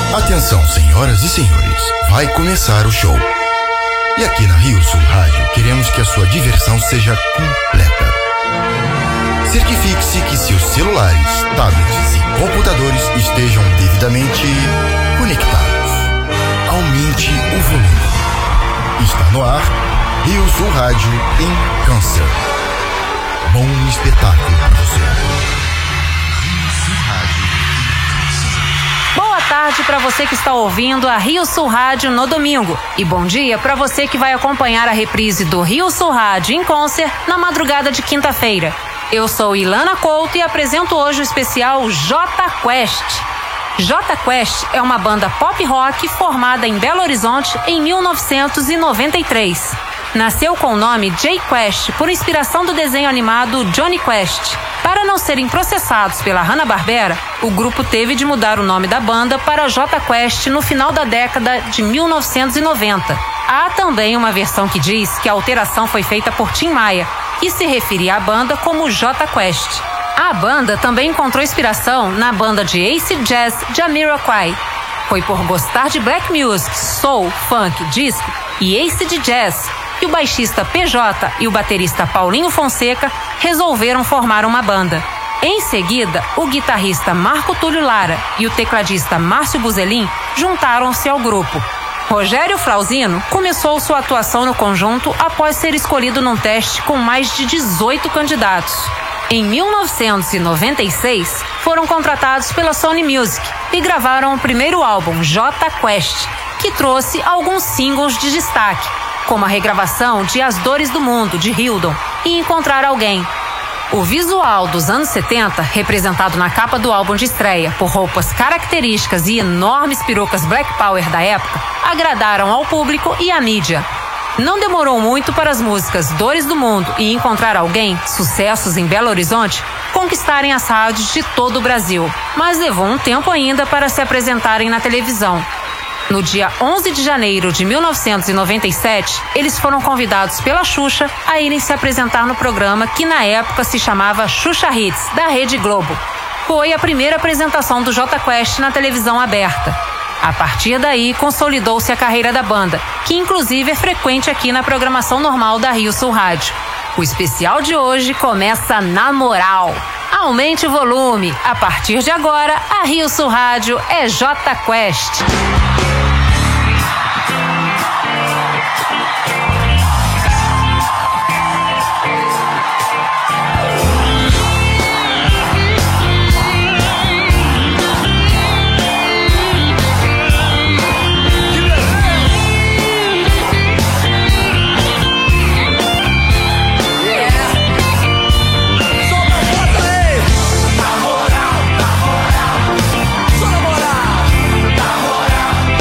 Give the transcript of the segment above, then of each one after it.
Atenção, senhoras e senhores, vai começar o show. E aqui na Rio Sul Rádio queremos que a sua diversão seja completa. Certifique-se que seus celulares, tablets e computadores estejam devidamente conectados. Aumente o volume. Está no ar Rio Sul Rádio em Câncer. Bom espetáculo para você. Rio Sul Rádio. Boa tarde para você que está ouvindo a Rio Sul Rádio no domingo. E bom dia para você que vai acompanhar a reprise do Rio Sul Rádio em Concert na madrugada de quinta-feira. Eu sou Ilana Couto e apresento hoje o especial Jota Quest. Jota Quest é uma banda pop rock formada em Belo Horizonte em 1993. Nasceu com o nome J Quest por inspiração do desenho animado Jonny Quest. Para não serem processados pela Hanna-Barbera, o grupo teve de mudar o nome da banda para Jota Quest no final da década de 1990. Há também uma versão que diz que a alteração foi feita por Tim Maia, que se referia à banda como Jota Quest. A banda também encontrou inspiração na banda de acid jazz Jamiroquai. Foi por gostar de black music, soul, funk, disco e acid jazz que o baixista PJ e o baterista Paulinho Fonseca resolveram formar uma banda. Em seguida, o guitarrista Marco Túlio Lara e o tecladista Márcio Buzelin juntaram-se ao grupo. Rogério Flauzino começou sua atuação no conjunto após ser escolhido num teste com mais de 18 candidatos. Em 1996, foram contratados pela Sony Music e gravaram o primeiro álbum, Jota Quest, que trouxe alguns singles de destaque, como a regravação de As Dores do Mundo, de Hildon, e Encontrar Alguém. O visual dos anos 70, representado na capa do álbum de estreia por roupas características e enormes perucas Black Power da época, agradaram ao público e à mídia. Não demorou muito para as músicas Dores do Mundo e Encontrar Alguém, sucessos em Belo Horizonte, conquistarem as rádios de todo o Brasil, mas levou um tempo ainda para se apresentarem na televisão. No dia 11 de janeiro de 1997, eles foram convidados pela Xuxa a irem se apresentar no programa que na época se chamava Xuxa Hits, da Rede Globo. Foi a primeira apresentação do Jota Quest na televisão aberta. A partir daí, consolidou-se a carreira da banda, que inclusive é frequente aqui na programação normal da Rio Sul Rádio. O especial de hoje começa na moral. Aumente o volume. A partir de agora, a Rio Sul Rádio é Jota Quest. Na moral,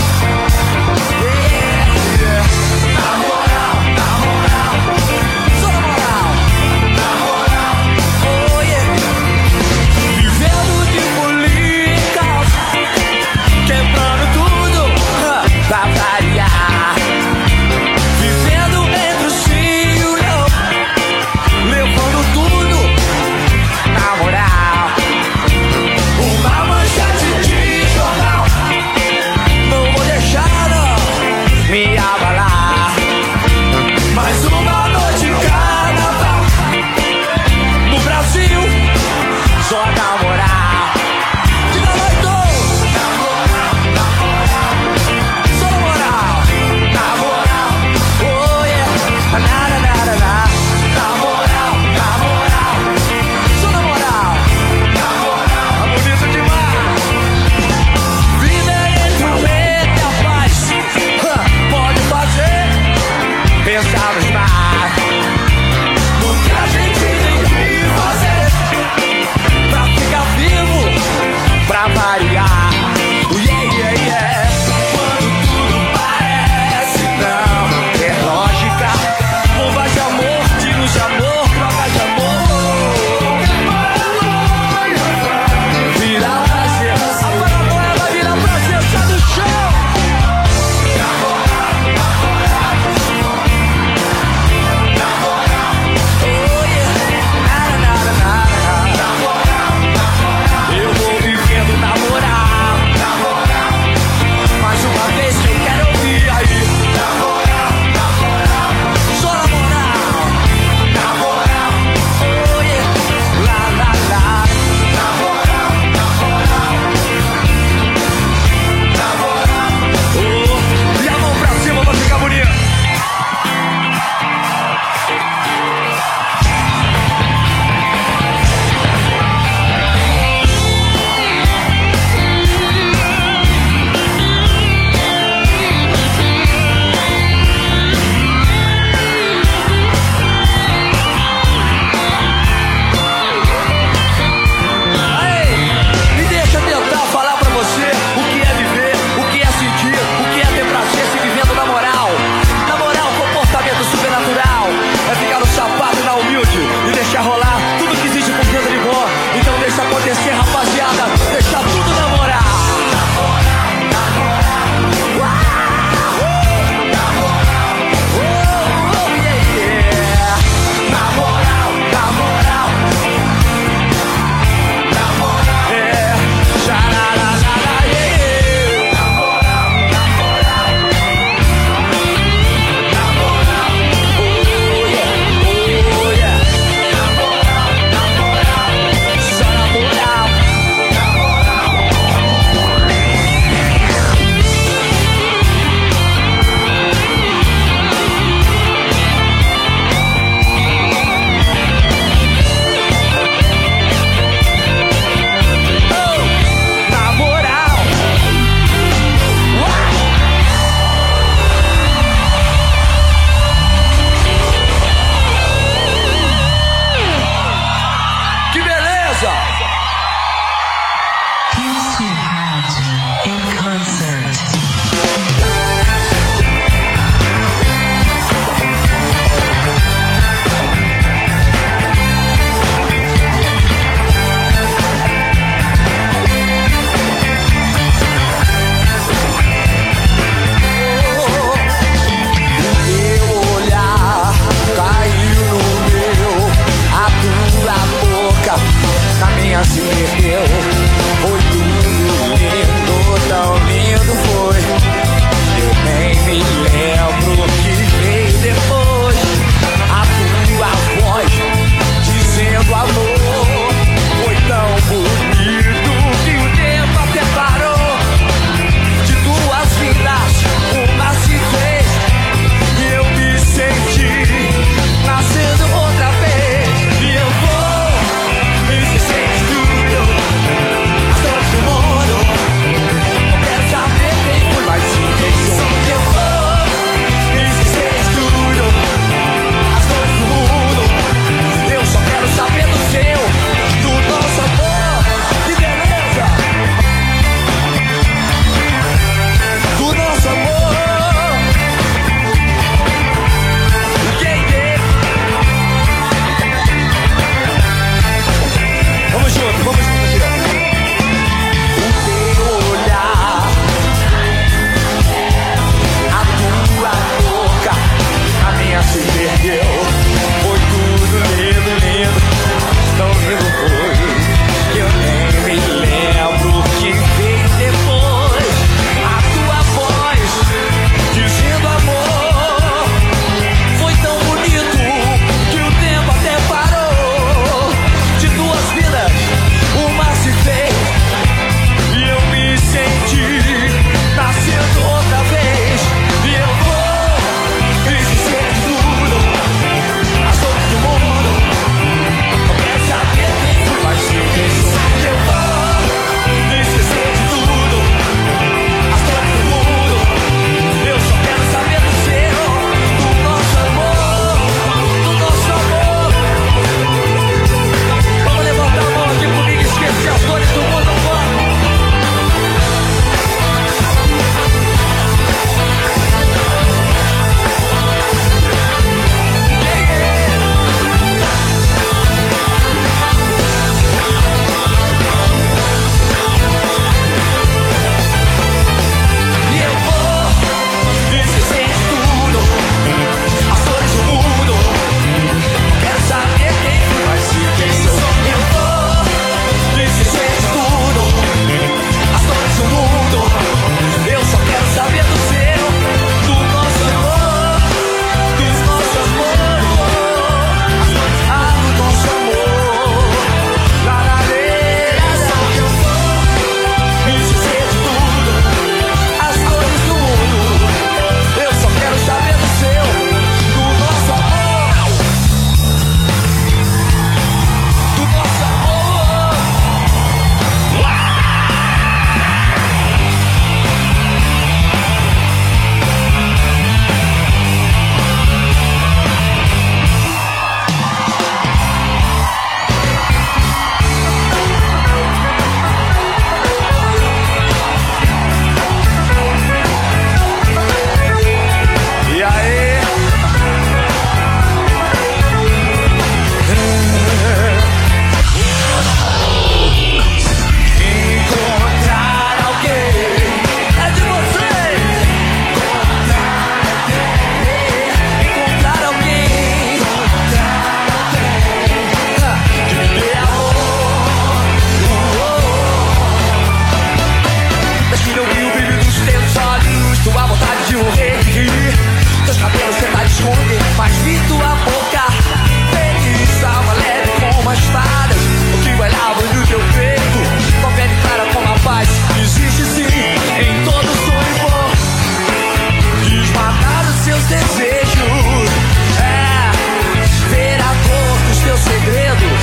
de um rei de rir. Teus cabelos tentar te esconder, mas vi tua boca feliz, alma leve como as fadas, o que bailava no teu peito, tua pele clara como a paz. Existe sim em todo sonho bom. Quis matar os seus desejos, ver a cor dos teus segredos,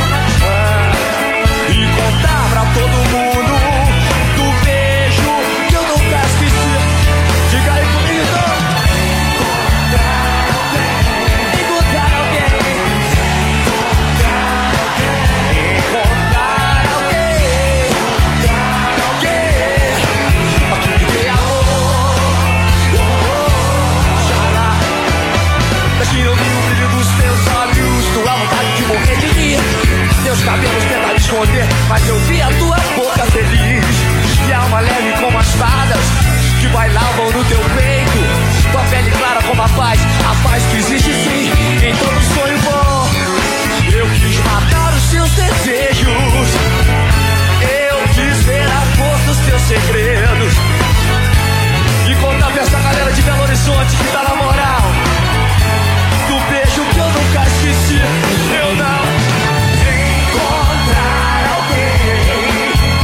e contar pra todo mundo do beijo que eu nunca esqueci. Diga aí comigo. Encontrar alguém. Encontrar alguém. Aqui me dê amor. Xará. Daqui eu vi o brilho dos teus olhos, tua vontade de morrer de rir. Teus cabelos tentam te esconder, mas eu vi a tua boca feliz, e alma leve como as fadas que bailavam no teu peito, tua pele clara como a paz que existe sim em todo sonho bom. Eu quis matar os seus desejos, eu quis ver a cor dos teus segredos, e contar pra essa galera de Belo Horizonte que tá na moral do beijo que eu nunca esqueci. Eu não encontrar alguém.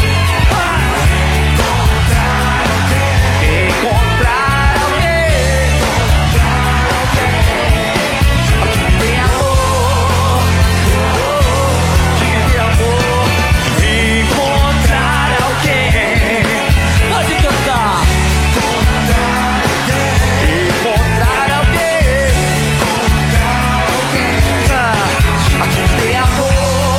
Encontrar alguém. Aqui me dê amor. Aqui me dê amor. Encontrar alguém. Pode cantar. Encontrar alguém. Aqui me dê amor.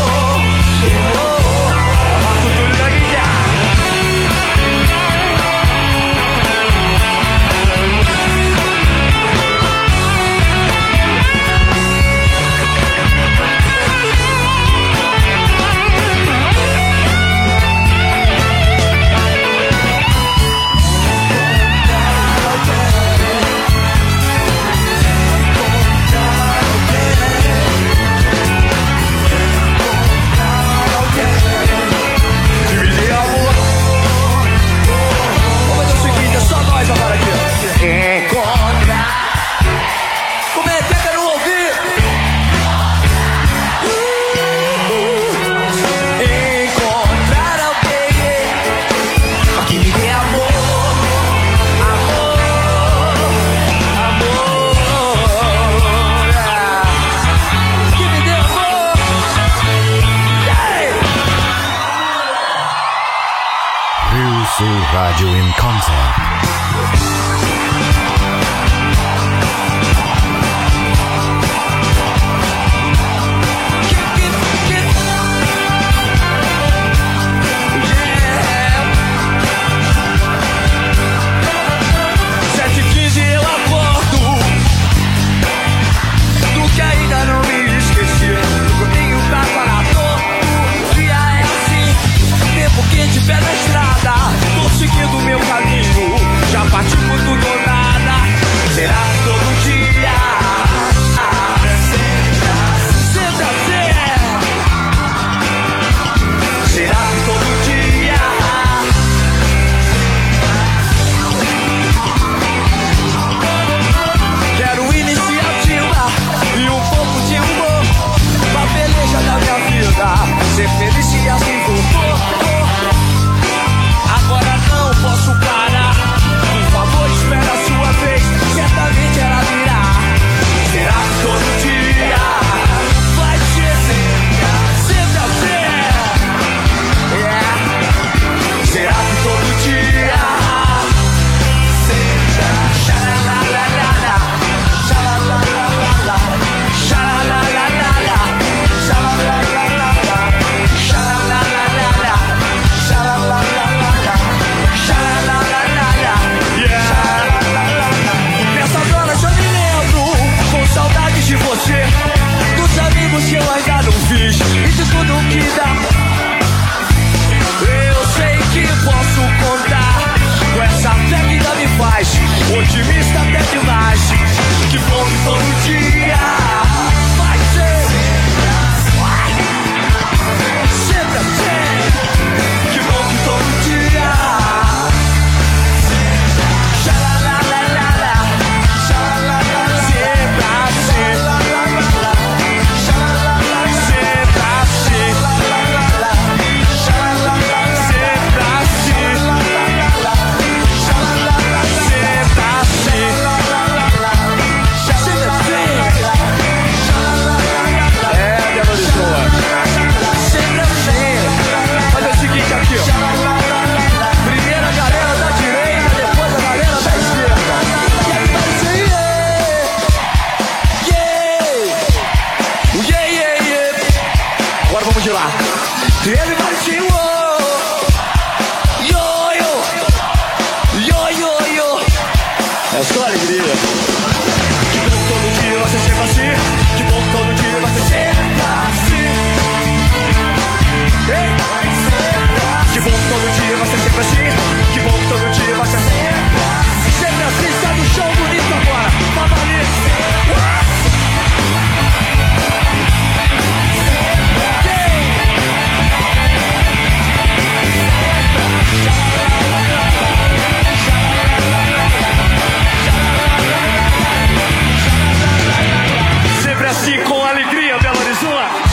Sul Rádio in concert. Pé na estrada, tô seguindo meu caminho. Já parti muito É só alegria. Que bom que todo dia vai ser sempre assim. Que bom que todo dia vai ser sempre assim. Ei? Que bom que todo dia vai ser sempre assim. Que bom que todo dia vai ser sempre assim. Sempre assim, sai do chão bonito agora. Babalista. Sempre assim, com alegria, Belo Horizonte.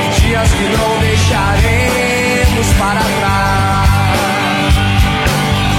Que não deixaremos para trás.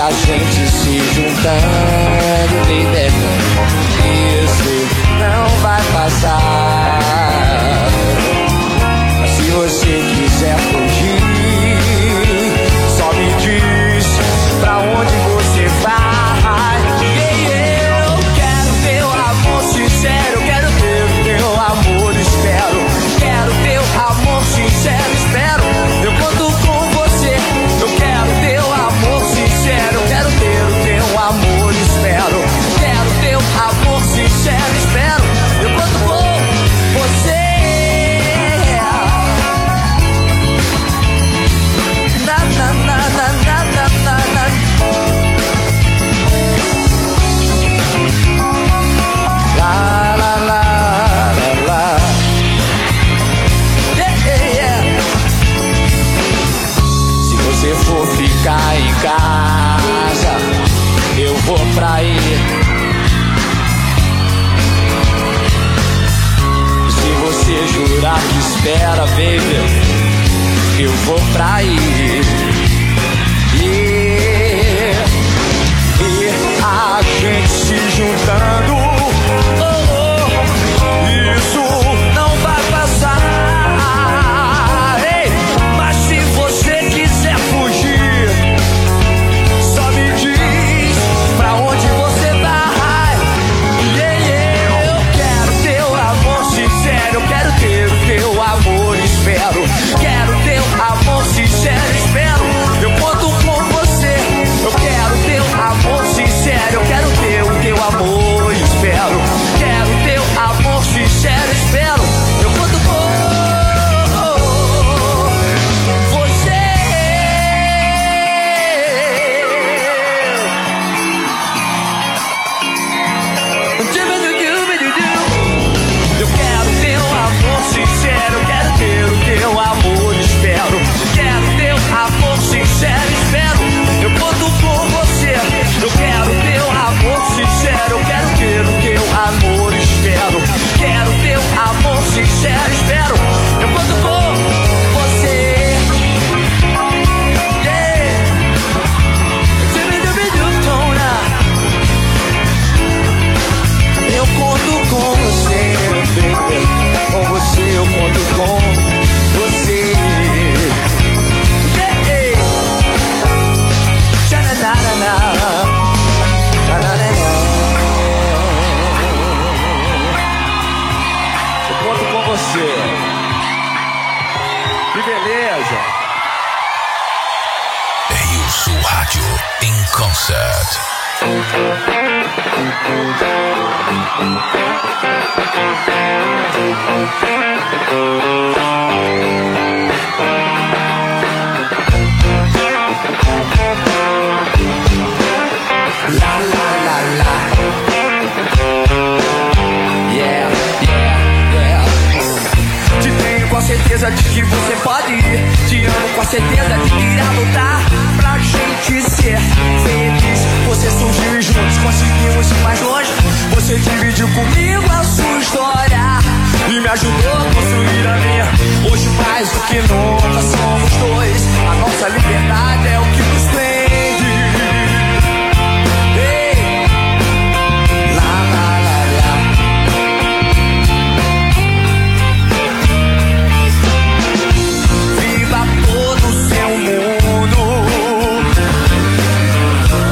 a gente se juntando, baby. Isso não vai passar. Mas se você quiser fugir, só me diz pra onde você vai. Eu quero teu amor sincero, quero teu amor, espero. Quero teu amor sincero, espero. Eu conto com você. Eu quero teu amor sincero, quero teu amor, espero. Quero teu amor sincero, espero. Eu conto com você. Na na na na na na na. La la la la la. Yeah, yeah. Se você for ficar em casa, eu vou pra aí. Se você jurar que espera, baby, eu vou pra aí. E a gente se juntando, isso não vai passar. Ei, mas se você quiser fugir, só me diz pra onde você vai. Eu quero teu amor sincero, eu quero teu amor, espero. Quero teu amor sincero, espero. Eu conto com você. Eu quero teu amor sincero, eu quero teu amor, espero. Quero teu amor sincero, espero. Eu conto com você. Eu quero teu amor sincero, eu quero teu amor, espero. Quero teu amor sincero, espero. Eu conto com você. Eu quero teu amor sincero, eu quero teu amor, espero. Quero teu amor sincero, espero. Eu conto com você. Eu conto com você, baby. Com você eu conto com você. Eu conto com você. Que beleza. Rio Sul Rádio em concert. La la la la. Yeah, yeah, yeah. Te tenho com a certeza de que você pode ir. Te amo com a certeza de que irá voltar pra gente ser feliz. Você surgiu e juntos conseguimos ir mais longe. Você dividiu comigo a sua história e me ajudou a construir a minha. Hoje mais do que nunca somos dois. A nossa liberdade é o que nos prende. Viva todo o seu mundo.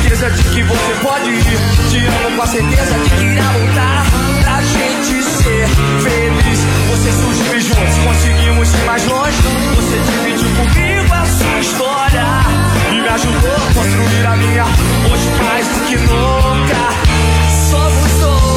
certeza de que você pode ir. Te amo com a certeza de que irá voltar pra gente ser feliz. Você surgiu e juntos conseguimos ir mais longe. Você dividiu comigo a sua história e me ajudou a construir a minha. Hoje mais do que nunca somos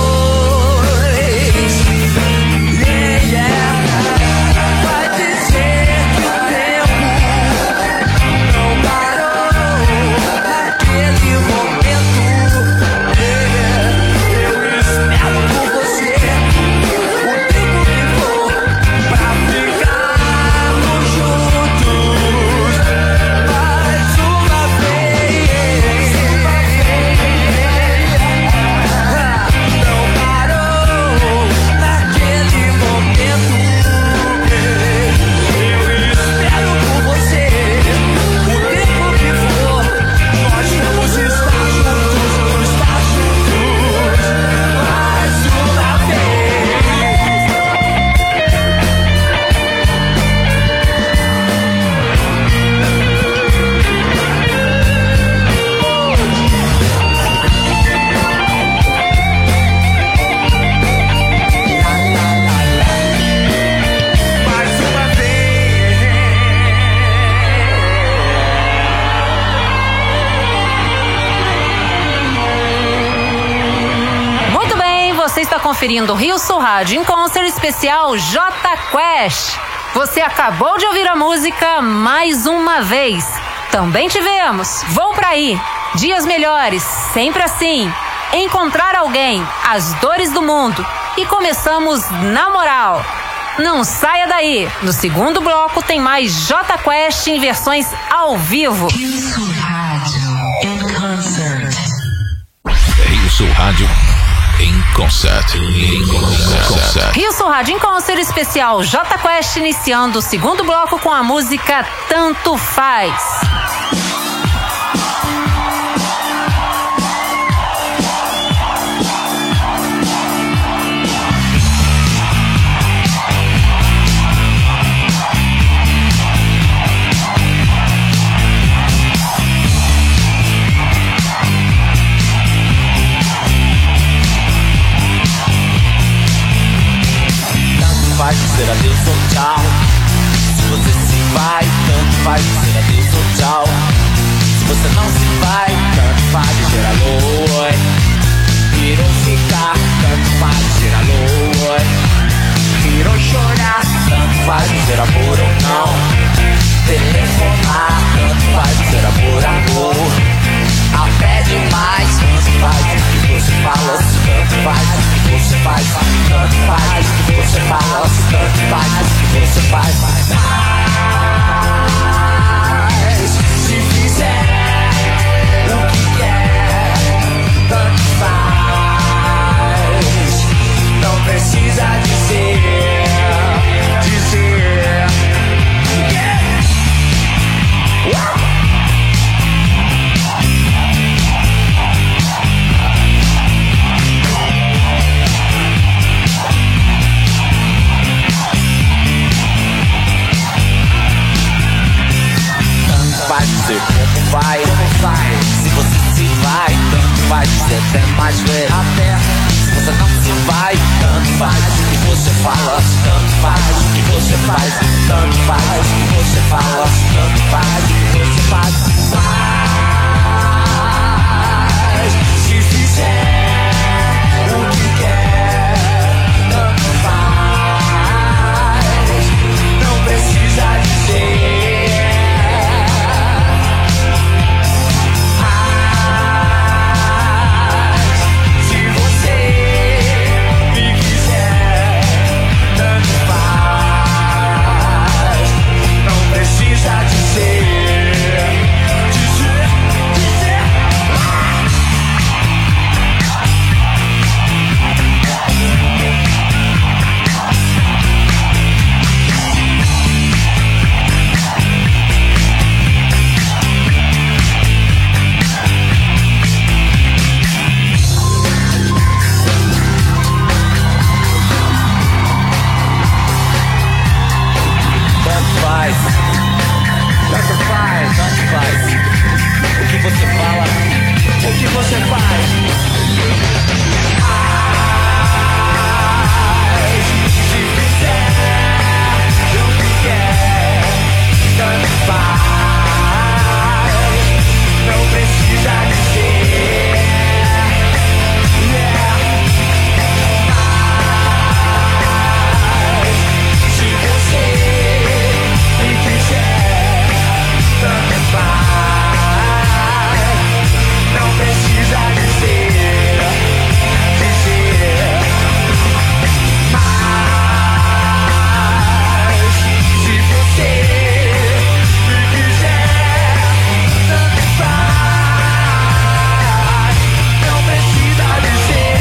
dois. Yeah, yeah. Vai dizer que o tempo não parou naquele momento. Yeah. Eu espero por você o tempo que for pra ficarmos juntos mais uma vez. Não parou naquele momento. Eu espero por você o tempo que for. Nós vamos estar juntos mais uma vez. Mais uma vez. Muito bem, você está conferindo o Rio Sul Rádio em Concert especial J Quest. Você acabou de ouvir a música Mais Uma Vez. Também tivemos Vou Pra Aí, Dias Melhores, Sempre Assim, Encontrar Alguém, As Dores do Mundo. E começamos Na Moral. Não saia daí. No segundo bloco tem mais J Quest em versões ao vivo. Rio Sul Rádio em concert. Rio Sul Rádio em Concert especial J Quest, iniciando o segundo bloco com a música Tanto Faz. Tanto faz dizer adeus ou tchau. Se você se vai, tanto faz dizer adeus ou tchau. Se você não se vai, tanto faz dizer alô, oi. Ir ou ficar, tanto faz dizer alô, oi. Ir ou chorar, tanto faz dizer amor ou não. Telefonar, tanto faz dizer amor, amor. A pé demais, tanto faz o que você fala, tanto faz o que você faz, tanto faz o que você fala, tanto faz o que você faz. Mas se fizer o que quer, tanto faz. Não precisa dizer. Vai dizer como vai, se você se vai, tanto vai dizer até mais ver até. Se você não se vai, tanto faz o que você fala, tanto faz o que você faz, tanto faz o que você fala, tanto faz o que você faz. Mas se fizer o que quer, tanto faz. Não precisa dizer. Precisa dizer o que você faz. Se fizer o que quer, tanto faz. Não precisa dizer. Se você me quiser, tanto faz. Não precisa dizer. Mas se você me quiser, tanto faz. Não precisa dizer.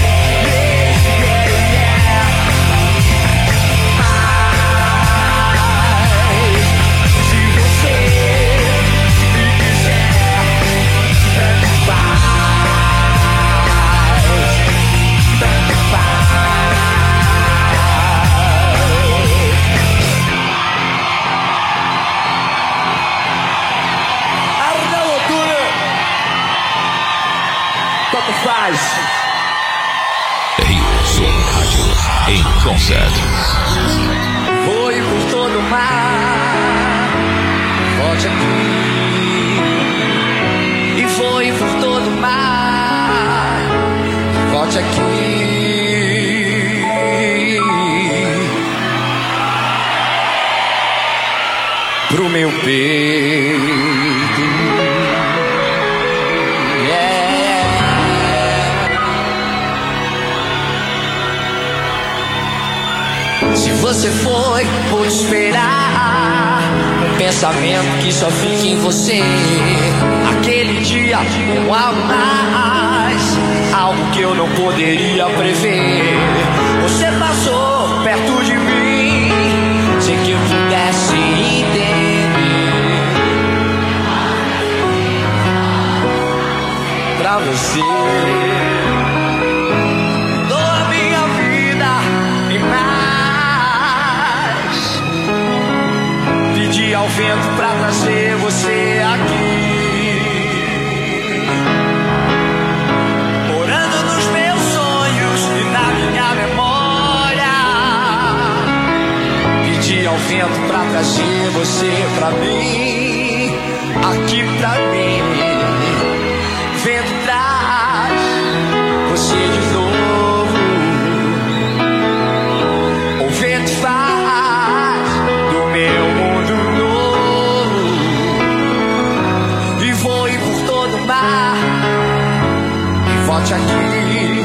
Rio Sul Rádio em Concert. Foi por todo o mar, volte aqui. E foi por todo o mar, volte aqui. Pro meu peito. Se você foi, por esperar um pensamento que só fica em você. Aquele dia, um algo mais, algo que eu não poderia prever. Você passou perto de mim, sem que eu pudesse entender. Pra você ao vento pra trazer você aqui, morando nos meus sonhos e na minha memória. Pedi ao vento pra trazer você pra mim, aqui pra mim. Vento traz você de novo, o vento faz do meu mundo volte aqui.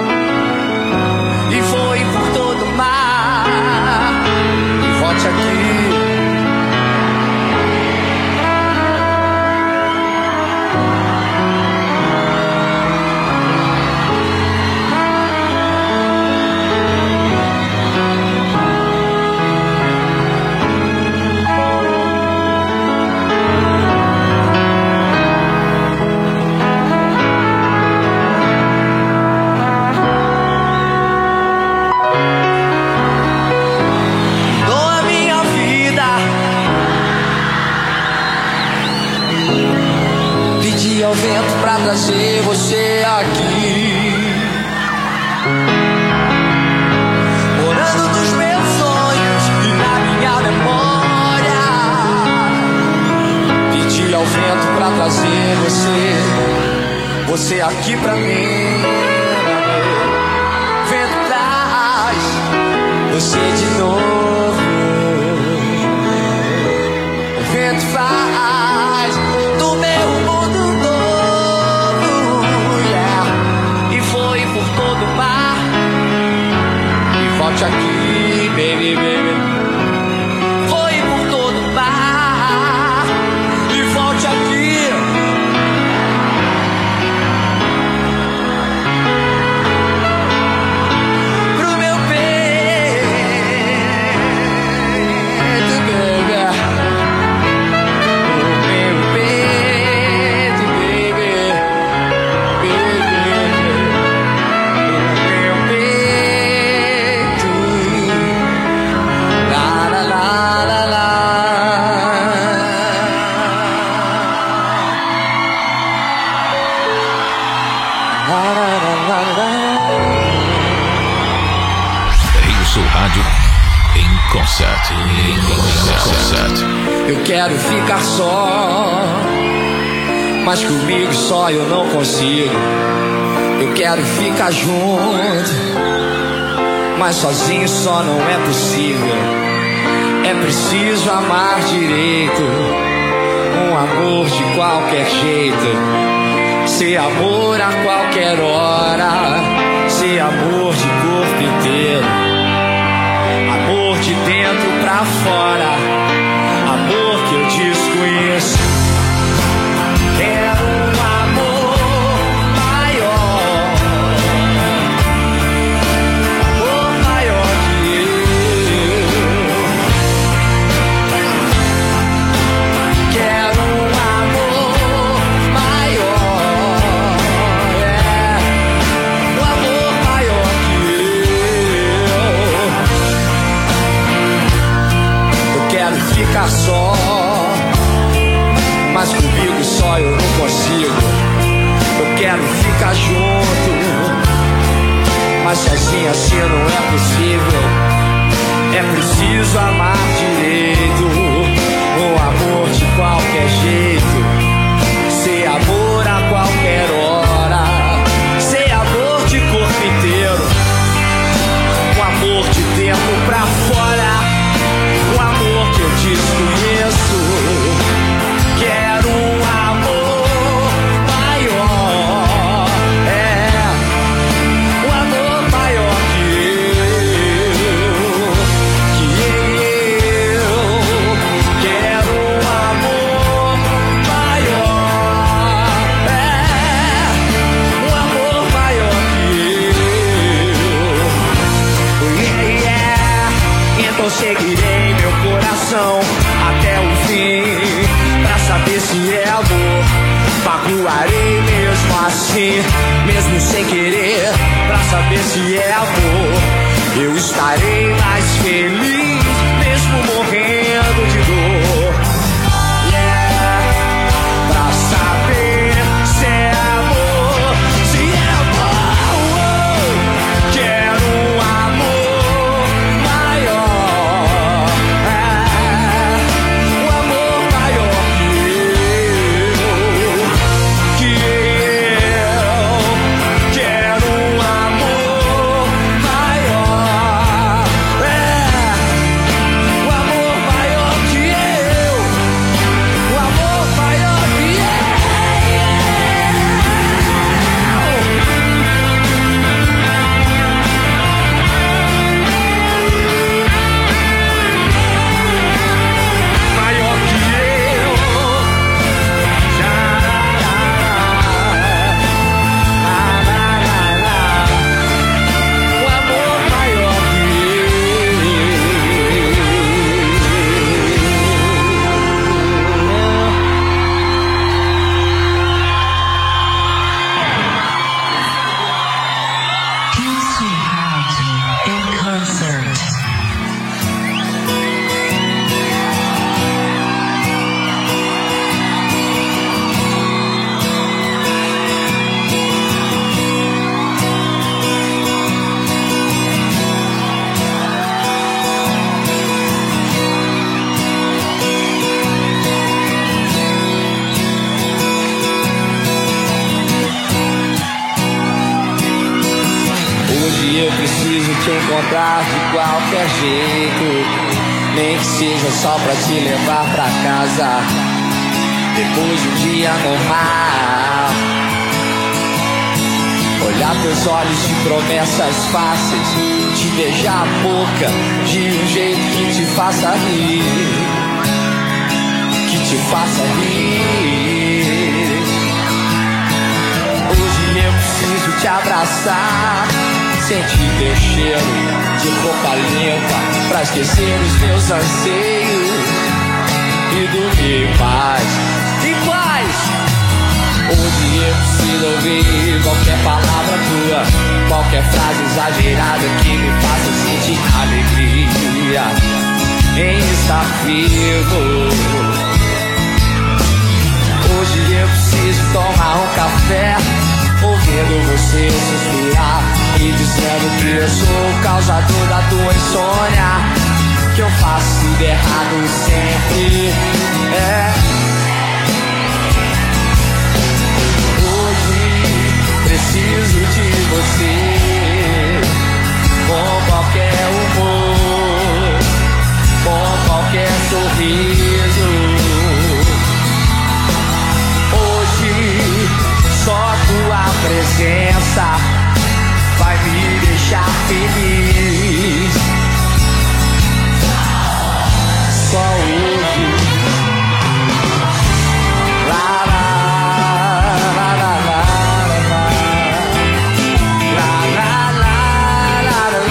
E foi por todo o mar, e volte aqui. Ao vento pra trazer você aqui, morando nos meus sonhos e na minha memória. Pedi ao vento pra trazer você aqui pra mim. Vento traz você de novo, o vento faz do meu mundo aqui, baby, baby. Foi por todo o mar e volte aqui. Pro meu peito. Rio Sul Rádio em concert. Eu quero ficar só, mas comigo só eu não consigo. Eu quero ficar junto, mas sozinho só não é possível. É preciso amar direito, um amor de qualquer jeito, ser amor a qualquer hora, ser amor de corpo inteiro, amor de dentro pra fora, amor que eu desconheço. Quero um amor maior, amor maior que eu. Quero um amor maior, um amor maior que eu. Eu quero ficar só, mas comigo só eu não consigo. Eu quero ficar junto, mas sozinho assim não é possível. É preciso amar direito, um amor de qualquer jeito, ser amor a qualquer hora, ser amor de corpo inteiro, um amor de dentro pra fora, um amor que eu desconheço. Quero um amor maior, um amor maior que eu. Quero um amor maior, um amor maior que eu. Então seguirei meu coração até o fim, pra saber se é amor. Magoarei mesmo assim, mesmo sem querer, pra saber se é amor. Eu estarei mais feliz, mesmo morrendo de dor. Pra saber se é amor, se é amor. Quero um amor maior, um amor maior que eu. Quero um amor maior, um amor maior que eu, um amor maior que eu. Maior que eu. Um amor maior Rio Sul Rádio em concert. Hoje eu preciso te encontrar de qualquer jeito, nem que seja só pra te levar pra casa, depois de um dia normal. Olhar teus olhos de promessas fáceis, te beijar a boca de um jeito que te faça rir, que te faça rir. Hoje eu preciso te abraçar, sentir teu cheiro de roupa limpa, pra esquecer os meus anseios e dormir em paz, em paz. Hoje eu preciso ouvir qualquer palavra tua, qualquer frase exagerada que me faça sentir alegria em estar vivo. Hoje eu preciso tomar um café, ouvindo você suspirar. causador da tua insônia, que eu faço tudo errado sempre. Hoje preciso de você, com qualquer humor, com qualquer sorriso. Hoje só tua presença vai me deixar feliz. Só hoje. La la la la la la la la la la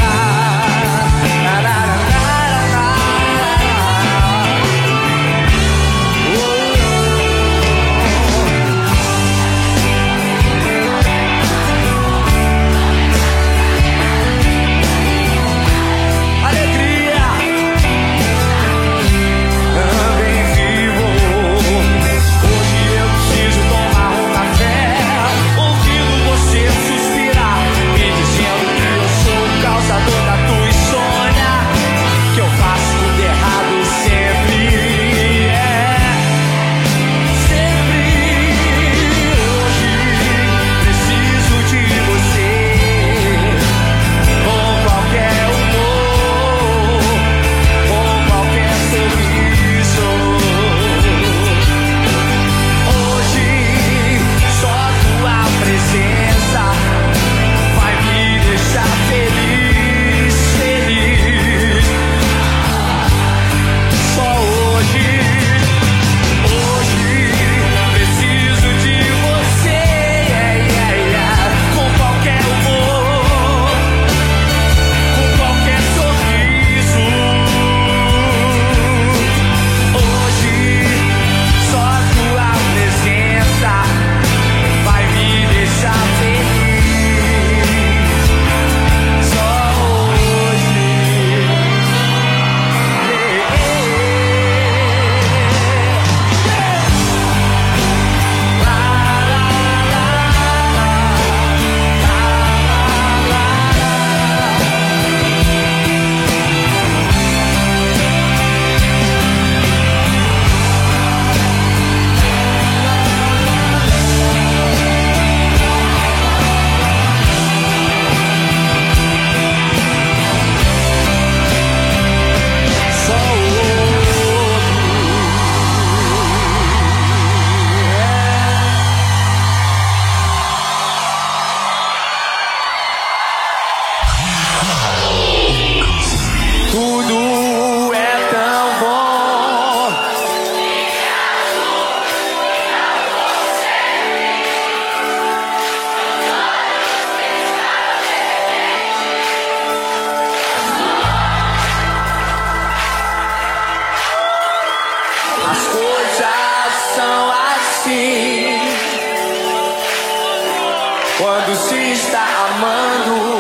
Quando se está amando,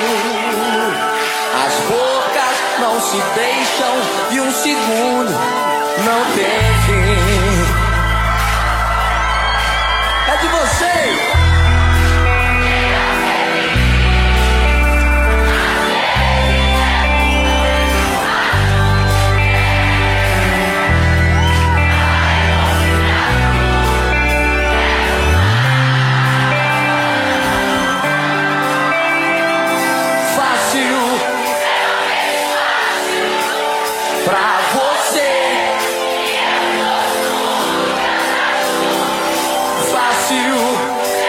as bocas não se deixam e um segundo não tem fim. É de vocês. Pra você, fácil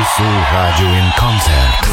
Sul Radio in Concert.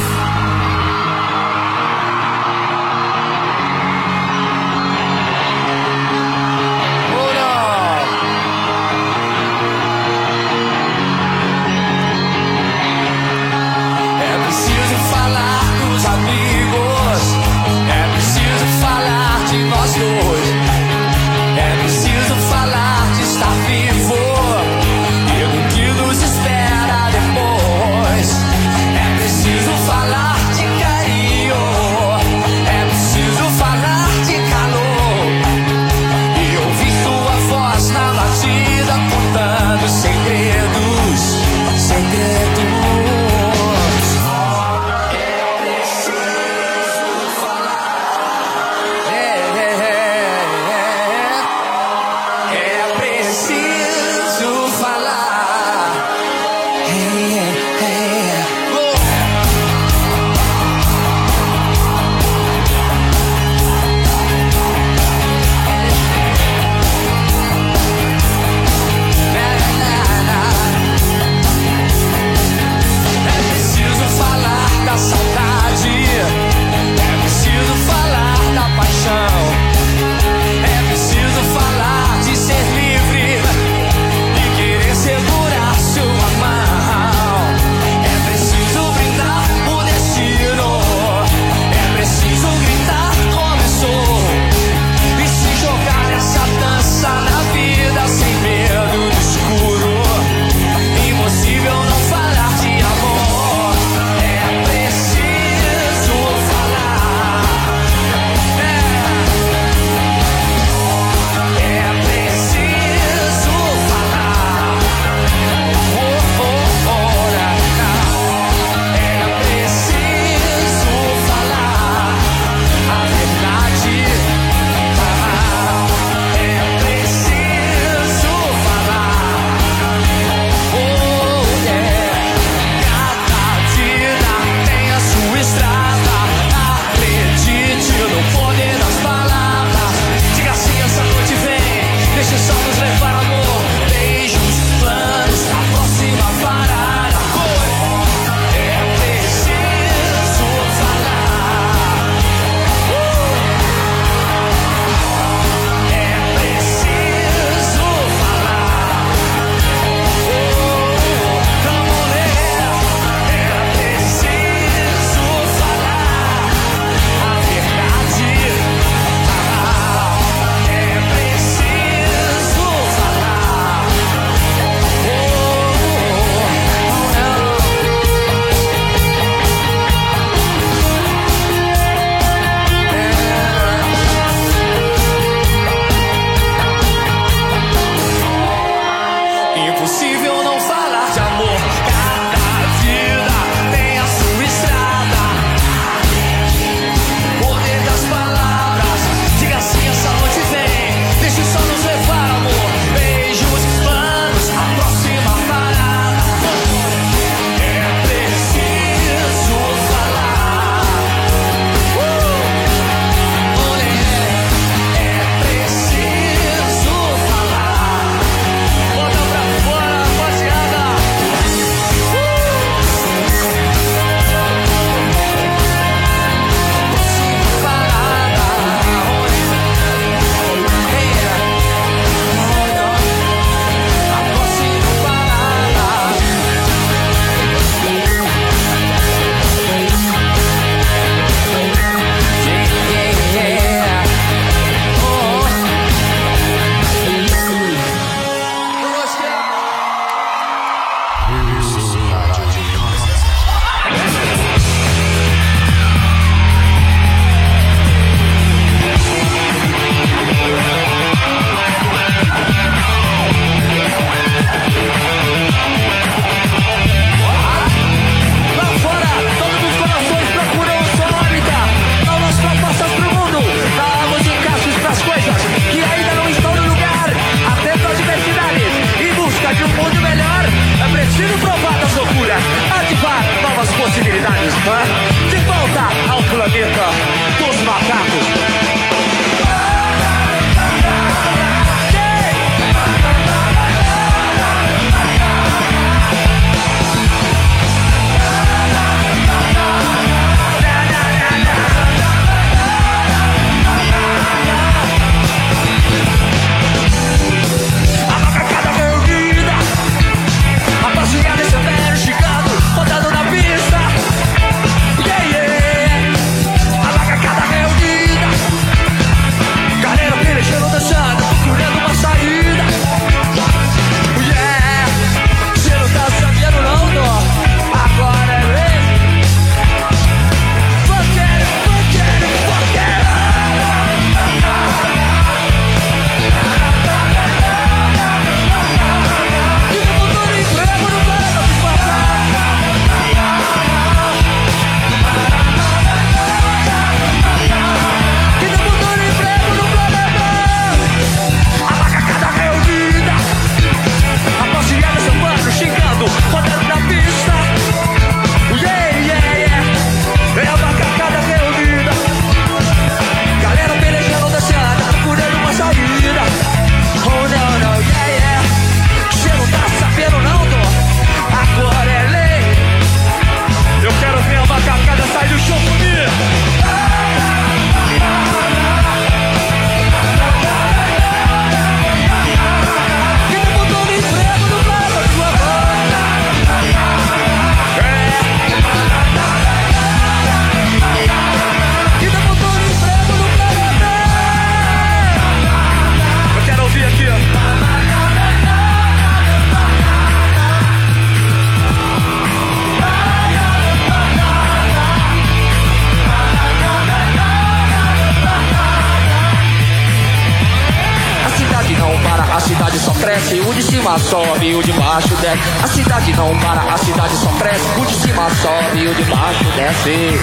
desce, o de cima sobe, o de baixo desce. A cidade não para, a cidade só cresce. O de cima sobe, o de baixo desce.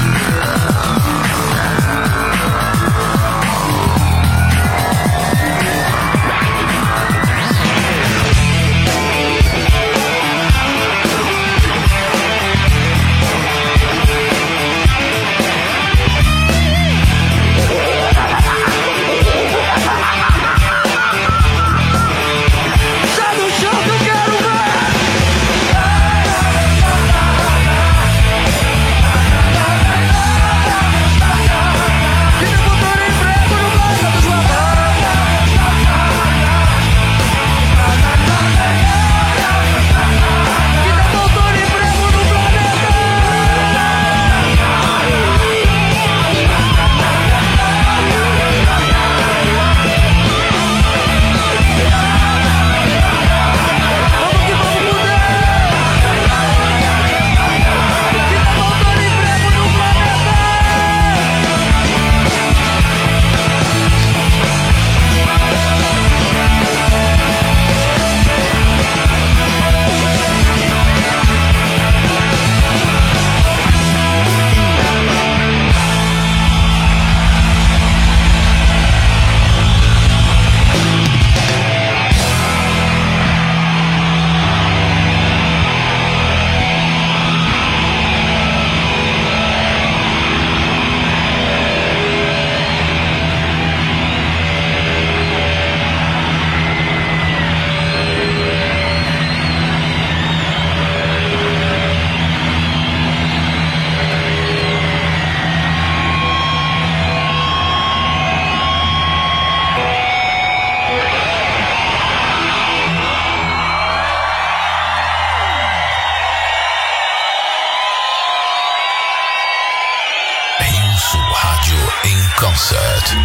Concert.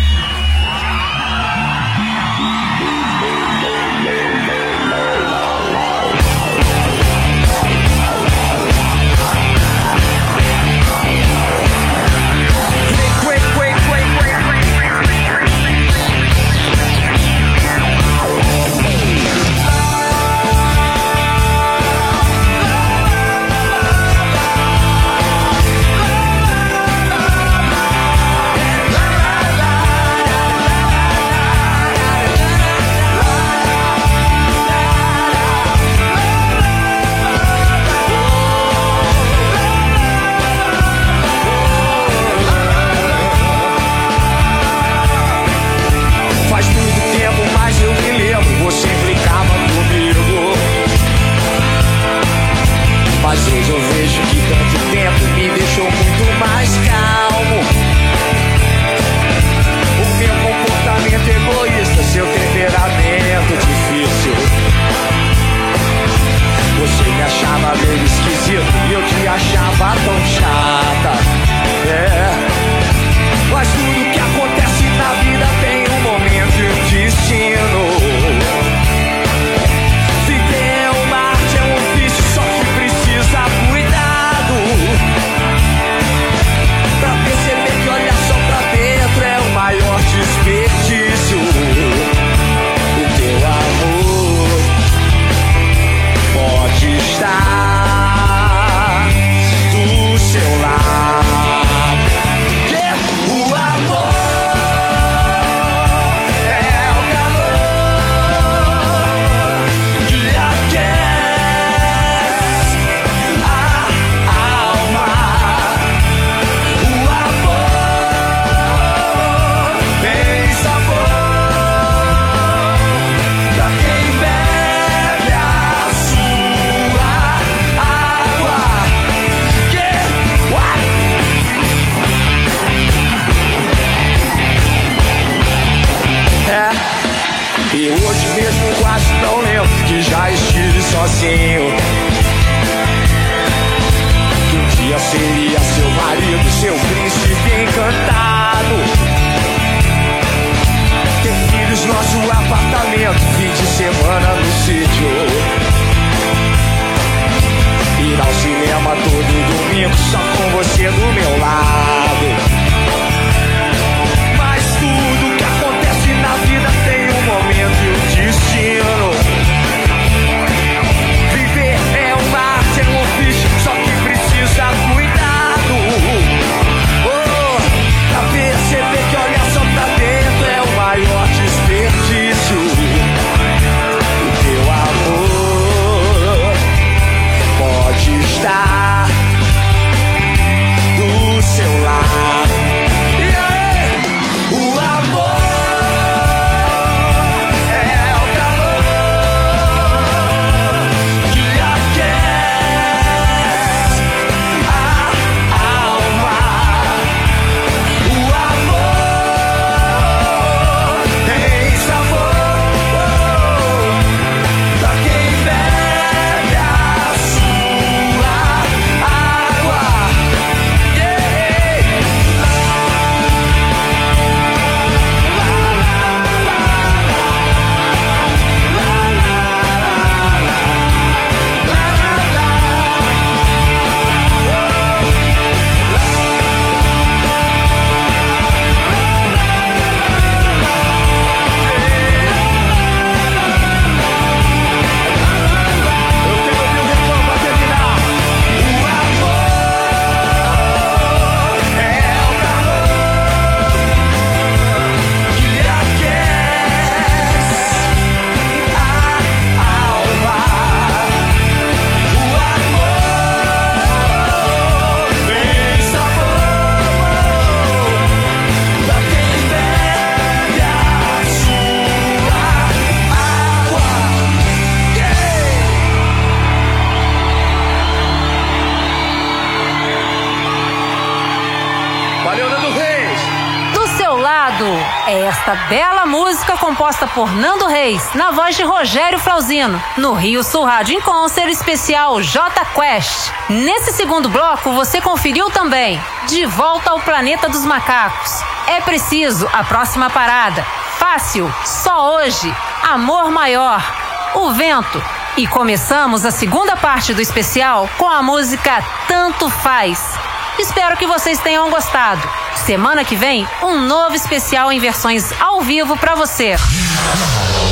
sozinho. Que um dia seria seu marido, seu príncipe encantado. Ter filhos, nosso apartamento, fim de semana no sítio. Ir ao cinema todo domingo, só com você do meu lado. Mas tudo que acontece na vida tem um momento e um destino. é esta bela música composta por Nando Reis, na voz de Rogério Flauzino, no Rio Sul Rádio em Concert especial J Quest. Nesse segundo bloco você conferiu também De Volta ao Planeta dos Macacos, É Preciso, a próxima parada, Fácil, Só Hoje, Amor Maior, O Vento. E começamos a segunda parte do especial com a música Tanto Faz. Espero que vocês tenham gostado. Semana que vem, um novo especial em versões ao vivo para você.